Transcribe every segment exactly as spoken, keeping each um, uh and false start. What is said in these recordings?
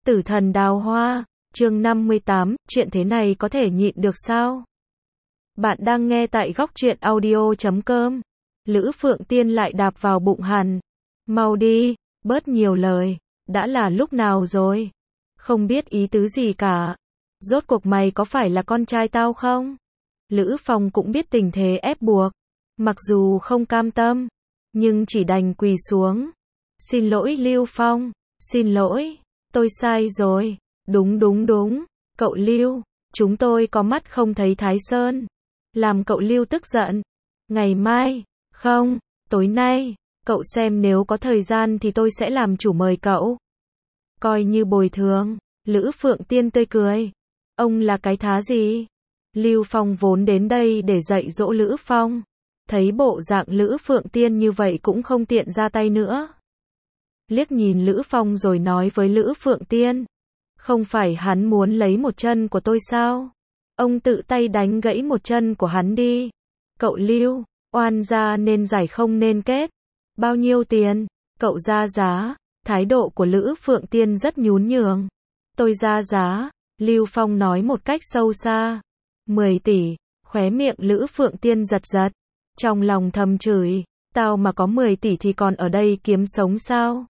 Tử thần đào hoa, chương năm mươi tám, chuyện thế này có thể nhịn được sao? Bạn đang nghe tại góc truyện audio chấm com. Lữ Phượng Tiên lại đạp vào bụng hắn. Mau đi, bớt nhiều lời, đã là lúc nào rồi? Không biết ý tứ gì cả. Rốt cuộc mày có phải là con trai tao không? Lữ Phong cũng biết tình thế ép buộc. Mặc dù không cam tâm, nhưng chỉ đành quỳ xuống. Xin lỗi Lưu Phong, xin lỗi, tôi sai rồi. Đúng đúng đúng, cậu Lưu, chúng tôi có mắt không thấy Thái Sơn. Làm cậu Lưu tức giận. Ngày mai, không, tối nay, cậu xem nếu có thời gian thì tôi sẽ làm chủ mời cậu. Coi như bồi thường. Lữ Phượng Tiên tươi cười. Ông là cái thá gì? Lưu Phong vốn đến đây để dạy dỗ Lữ Phong. Thấy bộ dạng Lữ Phượng Tiên như vậy cũng không tiện ra tay nữa. Liếc nhìn Lữ Phong rồi nói với Lữ Phượng Tiên. Không phải hắn muốn lấy một chân của tôi sao? Ông tự tay đánh gãy một chân của hắn đi. Cậu Lưu, oan gia nên giải không nên kết. Bao nhiêu tiền? Cậu ra giá. Thái độ của Lữ Phượng Tiên rất nhún nhường. Tôi ra giá. Lưu Phong nói một cách sâu xa. mười tỷ. Khóe miệng Lữ Phượng Tiên giật giật. Trong lòng thầm chửi. Tao mà có mười tỷ thì còn ở đây kiếm sống sao?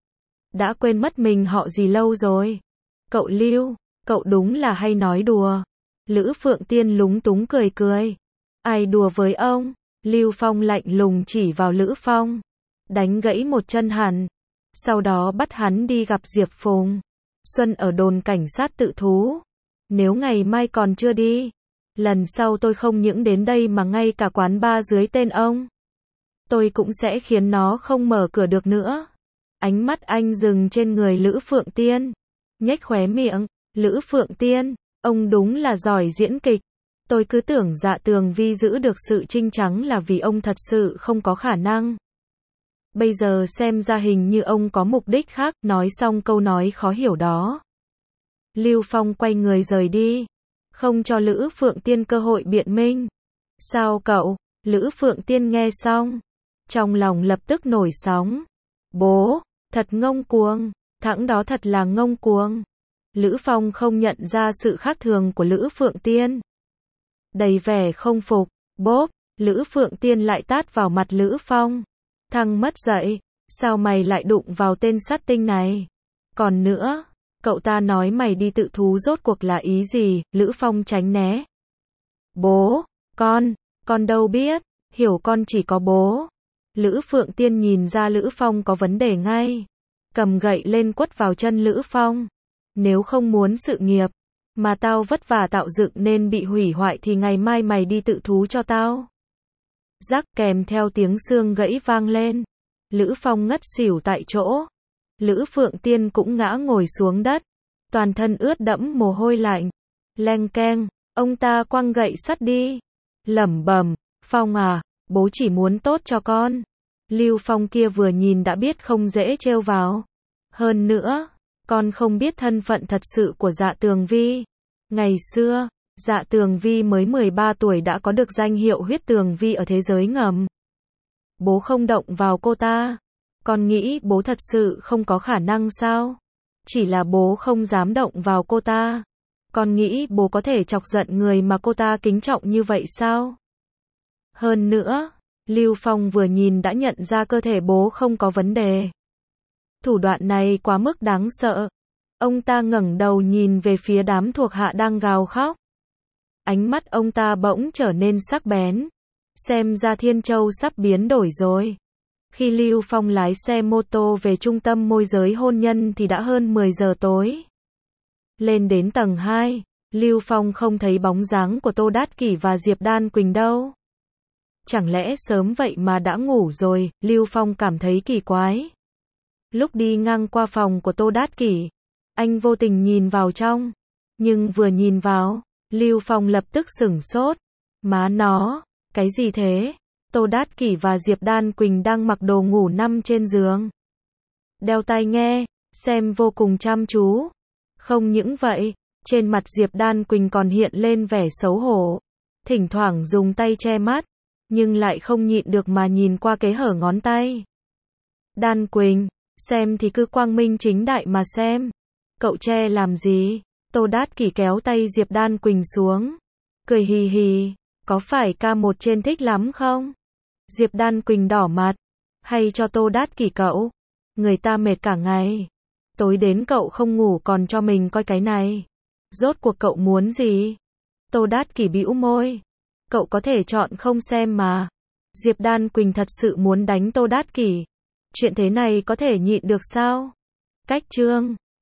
Đã quên mất mình họ gì lâu rồi. Cậu Lưu, cậu đúng là hay nói đùa. Lữ Phượng Tiên lúng túng cười cười. Ai đùa với ông? Lưu Phong lạnh lùng chỉ vào Lữ Phong. Đánh gãy một chân hắn. Sau đó bắt hắn đi gặp Diệp Phùng Xuân ở đồn cảnh sát tự thú. Nếu ngày mai còn chưa đi, lần sau tôi không những đến đây mà ngay cả quán bar dưới tên ông, tôi cũng sẽ khiến nó không mở cửa được nữa. Ánh mắt anh dừng trên người Lữ Phượng Tiên. Nhếch khóe miệng. Lữ Phượng Tiên, ông đúng là giỏi diễn kịch. Tôi cứ tưởng Dạ Tường Vi giữ được sự trinh trắng là vì ông thật sự không có khả năng. Bây giờ xem ra hình như ông có mục đích khác. Nói xong câu nói khó hiểu đó, Lưu Phong quay người rời đi, không cho Lữ Phượng Tiên cơ hội biện minh. Sao cậu? Lữ Phượng Tiên nghe xong, trong lòng lập tức nổi sóng. Bố, thật ngông cuồng, thằng đó thật là ngông cuồng. Lữ Phong không nhận ra sự khác thường của Lữ Phượng Tiên. Đầy vẻ không phục. Bốp, Lữ Phượng Tiên lại tát vào mặt Lữ Phong. Thằng mất dạy, sao mày lại đụng vào tên sát tinh này? Còn nữa, cậu ta nói mày đi tự thú rốt cuộc là ý gì? Lữ Phong tránh né. Bố, con, con đâu biết, hiểu con chỉ có bố. Lữ Phượng Tiên nhìn ra Lữ Phong có vấn đề ngay. Cầm gậy lên quất vào chân Lữ Phong. Nếu không muốn sự nghiệp mà tao vất vả tạo dựng nên bị hủy hoại thì ngày mai mày đi tự thú cho tao. Rắc, kèm theo tiếng xương gãy vang lên. Lữ Phong ngất xỉu tại chỗ. Lữ Phượng Tiên cũng ngã ngồi xuống đất. Toàn thân ướt đẫm mồ hôi lạnh. Leng keng, ông ta quăng gậy sắt đi. Lẩm bẩm, Phong à, bố chỉ muốn tốt cho con. Lưu Phong kia vừa nhìn đã biết không dễ trêu vào. Hơn nữa, con không biết thân phận thật sự của Dạ Tường Vi. Ngày xưa, Dạ Tường Vi mới mười ba tuổi đã có được danh hiệu huyết tường vi ở thế giới ngầm. Bố không động vào cô ta. Con nghĩ bố thật sự không có khả năng sao? Chỉ là bố không dám động vào cô ta. Con nghĩ bố có thể chọc giận người mà cô ta kính trọng như vậy sao? Hơn nữa, Lưu Phong vừa nhìn đã nhận ra cơ thể bố không có vấn đề. Thủ đoạn này quá mức đáng sợ. Ông ta ngẩng đầu nhìn về phía đám thuộc hạ đang gào khóc. Ánh mắt ông ta bỗng trở nên sắc bén. Xem ra Thiên Châu sắp biến đổi rồi. Khi Lưu Phong lái xe mô tô về trung tâm môi giới hôn nhân thì đã hơn mười giờ tối. Lên đến tầng hai, Lưu Phong không thấy bóng dáng của Tô Đát Kỷ và Diệp Đan Quỳnh đâu. Chẳng lẽ sớm vậy mà đã ngủ rồi? Lưu Phong cảm thấy kỳ quái. Lúc đi ngang qua phòng của Tô Đát Kỷ, anh vô tình nhìn vào trong. Nhưng vừa nhìn vào, Lưu Phong lập tức sửng sốt. Má nó, cái gì thế? Tô Đát Kỷ và Diệp Đan Quỳnh đang mặc đồ ngủ nằm trên giường. Đeo tai nghe, xem vô cùng chăm chú. Không những vậy, trên mặt Diệp Đan Quỳnh còn hiện lên vẻ xấu hổ. Thỉnh thoảng dùng tay che mắt, nhưng lại không nhịn được mà nhìn qua cái hở ngón tay. Đan Quỳnh, xem thì cứ quang minh chính đại mà xem. Cậu che làm gì? Tô Đát Kỷ kéo tay Diệp Đan Quỳnh xuống. Cười hì hì. Có phải ca một trên thích lắm không? Diệp Đan Quỳnh đỏ mặt. Hay cho Tô Đát Kỷ cậu? Người ta mệt cả ngày. Tối đến cậu không ngủ còn cho mình coi cái này. Rốt cuộc cậu muốn gì? Tô Đát Kỷ bĩu môi. Cậu có thể chọn không xem mà. Diệp Đan Quỳnh thật sự muốn đánh Tô Đát Kỷ. Chuyện thế này có thể nhịn được sao? Cách chương